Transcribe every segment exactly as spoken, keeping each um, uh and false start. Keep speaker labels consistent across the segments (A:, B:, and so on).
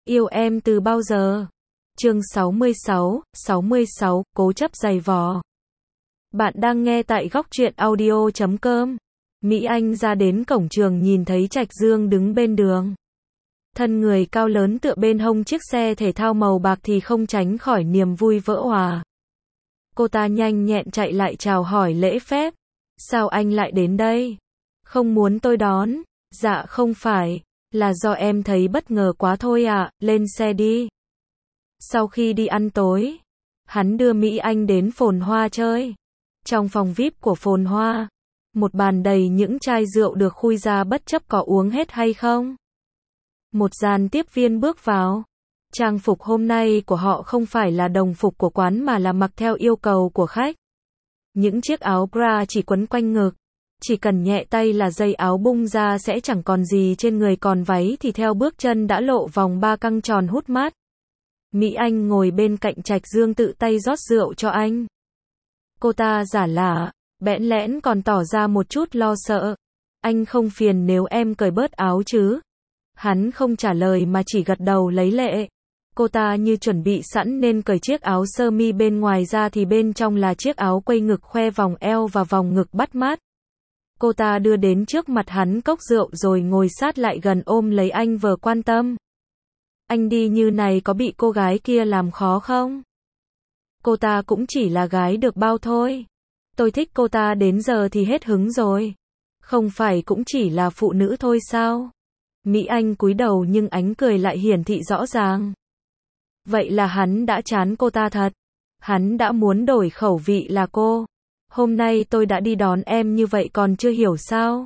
A: Yêu em từ bao giờ? Chương sáu mươi sáu, sáu mươi sáu, cố chấp giày vò. Bạn đang nghe tại góc truyện audio chấm com. Mỹ Anh ra đến cổng trường nhìn thấy Trạch Dương đứng bên đường. Thân người cao lớn tựa bên hông chiếc xe thể thao màu bạc thì không tránh khỏi niềm vui vỡ òa. Cô ta nhanh nhẹn chạy lại chào hỏi lễ phép. Sao anh lại đến đây? Không muốn tôi đón? Dạ không phải, là do em thấy bất ngờ quá thôi ạ, lên xe đi. Sau khi đi ăn tối, hắn đưa Mỹ Anh đến Phồn Hoa chơi. Trong phòng vi ai pi của Phồn Hoa, một bàn đầy những chai rượu được khui ra bất chấp có uống hết hay không. Một dàn tiếp viên bước vào. Trang phục hôm nay của họ không phải là đồng phục của quán mà là mặc theo yêu cầu của khách. Những chiếc áo bra chỉ quấn quanh ngực. Chỉ cần nhẹ tay là dây áo bung ra sẽ chẳng còn gì trên người, còn váy thì theo bước chân đã lộ vòng ba căng tròn hút mát. Mỹ Anh ngồi bên cạnh Trạch Dương tự tay rót rượu cho anh. Cô ta giả lả, bẽn lẽn còn tỏ ra một chút lo sợ. Anh không phiền nếu em cởi bớt áo chứ? Hắn không trả lời mà chỉ gật đầu lấy lệ. Cô ta như chuẩn bị sẵn nên cởi chiếc áo sơ mi bên ngoài ra thì bên trong là chiếc áo quây ngực khoe vòng eo và vòng ngực bắt mắt. Cô ta đưa đến trước mặt hắn cốc rượu rồi ngồi sát lại gần ôm lấy anh vừa quan tâm. Anh đi như này có bị cô gái kia làm khó không? Cô ta cũng chỉ là gái được bao thôi. Tôi thích cô ta đến giờ thì hết hứng rồi. Không phải cũng chỉ là phụ nữ thôi sao? Mỹ Anh cúi đầu nhưng ánh cười lại hiển thị rõ ràng. Vậy là hắn đã chán cô ta thật. Hắn đã muốn đổi khẩu vị là cô. Hôm nay tôi đã đi đón em như vậy còn chưa hiểu sao?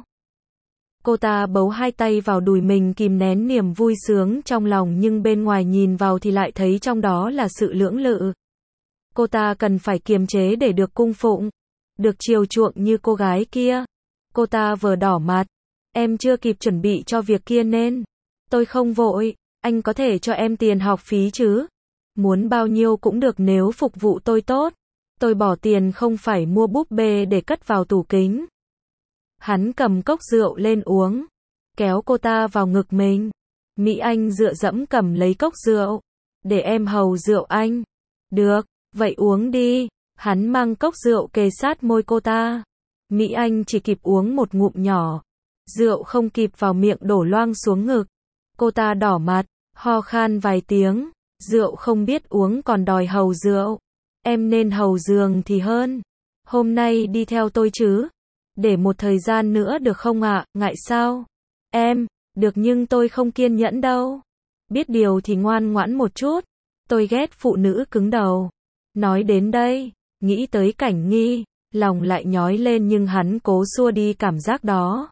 A: Cô ta bấu hai tay vào đùi mình kìm nén niềm vui sướng trong lòng nhưng bên ngoài nhìn vào thì lại thấy trong đó là sự lưỡng lự. Cô ta cần phải kiềm chế để được cung phụng, được chiều chuộng như cô gái kia. Cô ta vừa đỏ mặt. Em chưa kịp chuẩn bị cho việc kia nên. Tôi không vội, anh có thể cho em tiền học phí chứ? Muốn bao nhiêu cũng được nếu phục vụ tôi tốt. Tôi bỏ tiền không phải mua búp bê để cất vào tủ kính. Hắn cầm cốc rượu lên uống, kéo cô ta vào ngực mình. Mỹ Anh dựa dẫm cầm lấy cốc rượu. Để em hầu rượu anh. Được, vậy uống đi. Hắn mang cốc rượu kề sát môi cô ta. Mỹ Anh chỉ kịp uống một ngụm nhỏ. Rượu không kịp vào miệng đổ loang xuống ngực. Cô ta đỏ mặt, ho khan vài tiếng. Rượu không biết uống còn đòi hầu rượu. Em nên hầu giường thì hơn. Hôm nay đi theo tôi chứ? Để một thời gian nữa được không ạ? Ngại sao? Em, được nhưng tôi không kiên nhẫn đâu. Biết điều thì ngoan ngoãn một chút. Tôi ghét phụ nữ cứng đầu. Nói đến đây, nghĩ tới Cảnh Nghi, lòng lại nhói lên nhưng hắn cố xua đi cảm giác đó.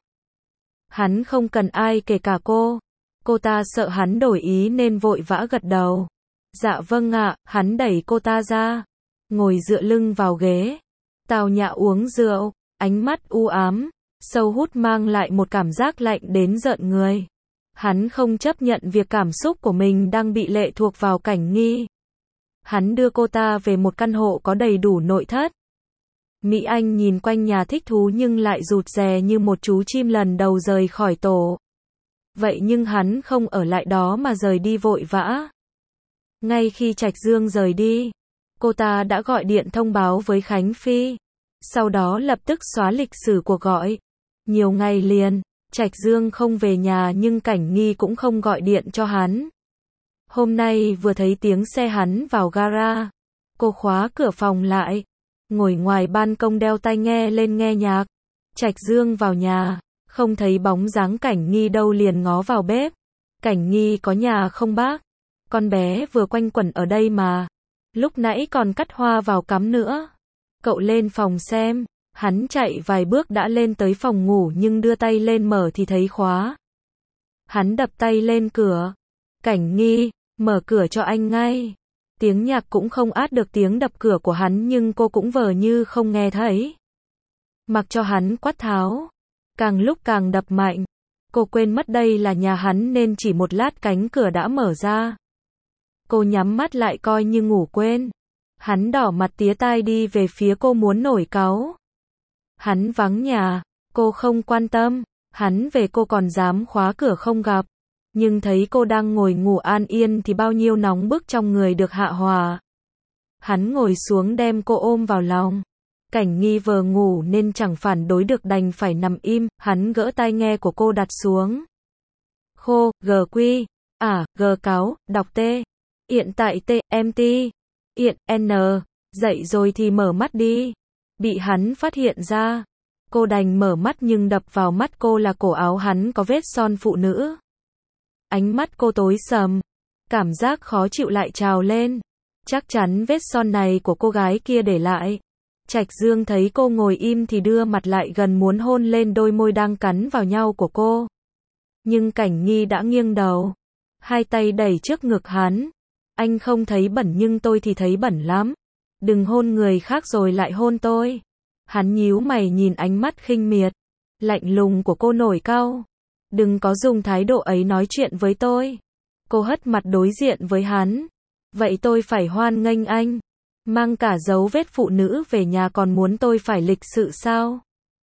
A: Hắn không cần ai kể cả cô. Cô ta sợ hắn đổi ý nên vội vã gật đầu. Dạ vâng ạ, hắn đẩy cô ta ra. Ngồi dựa lưng vào ghế. Tào nhã uống rượu, ánh mắt u ám, sâu hút mang lại một cảm giác lạnh đến rợn người. Hắn không chấp nhận việc cảm xúc của mình đang bị lệ thuộc vào Cảnh Nghi. Hắn đưa cô ta về một căn hộ có đầy đủ nội thất. Mỹ Anh nhìn quanh nhà thích thú nhưng lại rụt rè như một chú chim lần đầu rời khỏi tổ. Vậy nhưng hắn không ở lại đó mà rời đi vội vã. Ngay khi Trạch Dương rời đi, cô ta đã gọi điện thông báo với Khánh Phi. Sau đó lập tức xóa lịch sử cuộc gọi. Nhiều ngày liền, Trạch Dương không về nhà nhưng Cảnh Nghi cũng không gọi điện cho hắn. Hôm nay vừa thấy tiếng xe hắn vào gara. Cô khóa cửa phòng lại. Ngồi ngoài ban công đeo tai nghe lên nghe nhạc. Trạch Dương vào nhà. Không thấy bóng dáng Cảnh Nghi đâu liền ngó vào bếp. Cảnh Nghi có nhà không bác? Con bé vừa quanh quẩn ở đây mà. Lúc nãy còn cắt hoa vào cắm nữa. Cậu lên phòng xem. Hắn chạy vài bước đã lên tới phòng ngủ nhưng đưa tay lên mở thì thấy khóa. Hắn đập tay lên cửa. Cảnh Nghi, mở cửa cho anh ngay. Tiếng nhạc cũng không át được tiếng đập cửa của hắn nhưng cô cũng vờ như không nghe thấy. Mặc cho hắn quát tháo. Càng lúc càng đập mạnh. Cô quên mất đây là nhà hắn nên chỉ một lát cánh cửa đã mở ra. Cô nhắm mắt lại coi như ngủ quên. Hắn đỏ mặt tía tai đi về phía cô muốn nổi cáu. Hắn vắng nhà, cô không quan tâm. Hắn về cô còn dám khóa cửa không gặp. Nhưng thấy cô đang ngồi ngủ an yên thì bao nhiêu nóng bức trong người được hạ hòa. Hắn ngồi xuống đem cô ôm vào lòng. Cảnh Nghi vừa ngủ nên chẳng phản đối được đành phải nằm im, hắn gỡ tai nghe của cô đặt xuống. Khô, gờ quy, ả, gờ cáo, đọc t. Hiện tại t, em ti. Hiện, n. Dậy rồi thì mở mắt đi. Bị hắn phát hiện ra. Cô đành mở mắt nhưng đập vào mắt cô là cổ áo hắn có vết son phụ nữ. Ánh mắt cô tối sầm. Cảm giác khó chịu lại trào lên. Chắc chắn vết son này của cô gái kia để lại. Trạch Dương thấy cô ngồi im thì đưa mặt lại gần muốn hôn lên đôi môi đang cắn vào nhau của cô. Nhưng Cảnh Nghi đã nghiêng đầu. Hai tay đẩy trước ngực hắn. Anh không thấy bẩn nhưng tôi thì thấy bẩn lắm. Đừng hôn người khác rồi lại hôn tôi. Hắn nhíu mày nhìn ánh mắt khinh miệt. Lạnh lùng của cô nổi cau. Đừng có dùng thái độ ấy nói chuyện với tôi. Cô hất mặt đối diện với hắn. Vậy tôi phải hoan nghênh anh. Mang cả dấu vết phụ nữ về nhà còn muốn tôi phải lịch sự sao?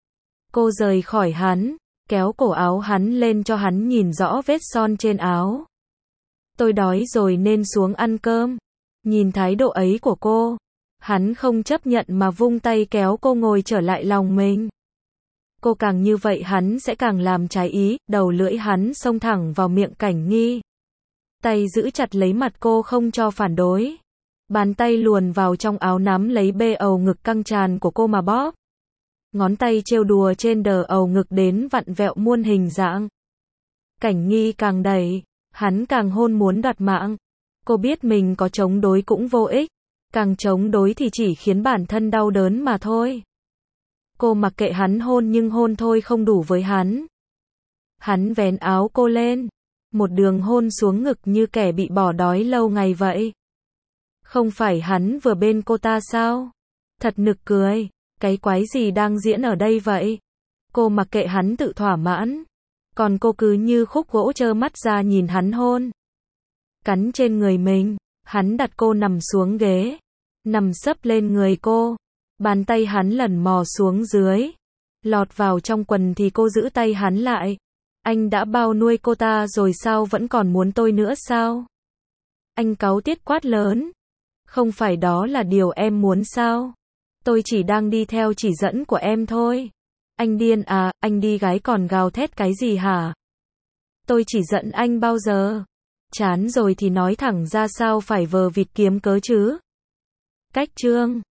A: Cô rời khỏi hắn, kéo cổ áo hắn lên cho hắn nhìn rõ vết son trên áo. Tôi đói rồi nên xuống ăn cơm. Nhìn thái độ ấy của cô, hắn không chấp nhận mà vung tay kéo cô ngồi trở lại lòng mình. Cô càng như vậy hắn sẽ càng làm trái ý, đầu lưỡi hắn xông thẳng vào miệng Cảnh Nghi. Tay giữ chặt lấy mặt cô không cho phản đối. Bàn tay luồn vào trong áo nắm lấy bê ầu ngực căng tràn của cô mà bóp. Ngón tay trêu đùa trên đờ ầu ngực đến vặn vẹo muôn hình dạng. Cảnh Nghi càng đẩy, hắn càng hôn muốn đoạt mạng. Cô biết mình có chống đối cũng vô ích. Càng chống đối thì chỉ khiến bản thân đau đớn mà thôi. Cô mặc kệ hắn hôn nhưng hôn thôi không đủ với hắn. Hắn vén áo cô lên. Một đường hôn xuống ngực như kẻ bị bỏ đói lâu ngày vậy. Không phải hắn vừa bên cô ta sao? Thật nực cười. Cái quái gì đang diễn ở đây vậy? Cô mặc kệ hắn tự thỏa mãn. Còn cô cứ như khúc gỗ trơ mắt ra nhìn hắn hôn. Cắn trên người mình. Hắn đặt cô nằm xuống ghế. Nằm sấp lên người cô. Bàn tay hắn lần mò xuống dưới. Lọt vào trong quần thì cô giữ tay hắn lại. Anh đã bao nuôi cô ta rồi sao vẫn còn muốn tôi nữa sao? Anh cáu tiết quát lớn. Không phải đó là điều em muốn sao? Tôi chỉ đang đi theo chỉ dẫn của em thôi. Anh điên à, anh đi gái còn gào thét cái gì hả? Tôi chỉ dẫn anh bao giờ? Chán rồi thì nói thẳng ra sao phải vờ vịt kiếm cớ chứ? Cách chương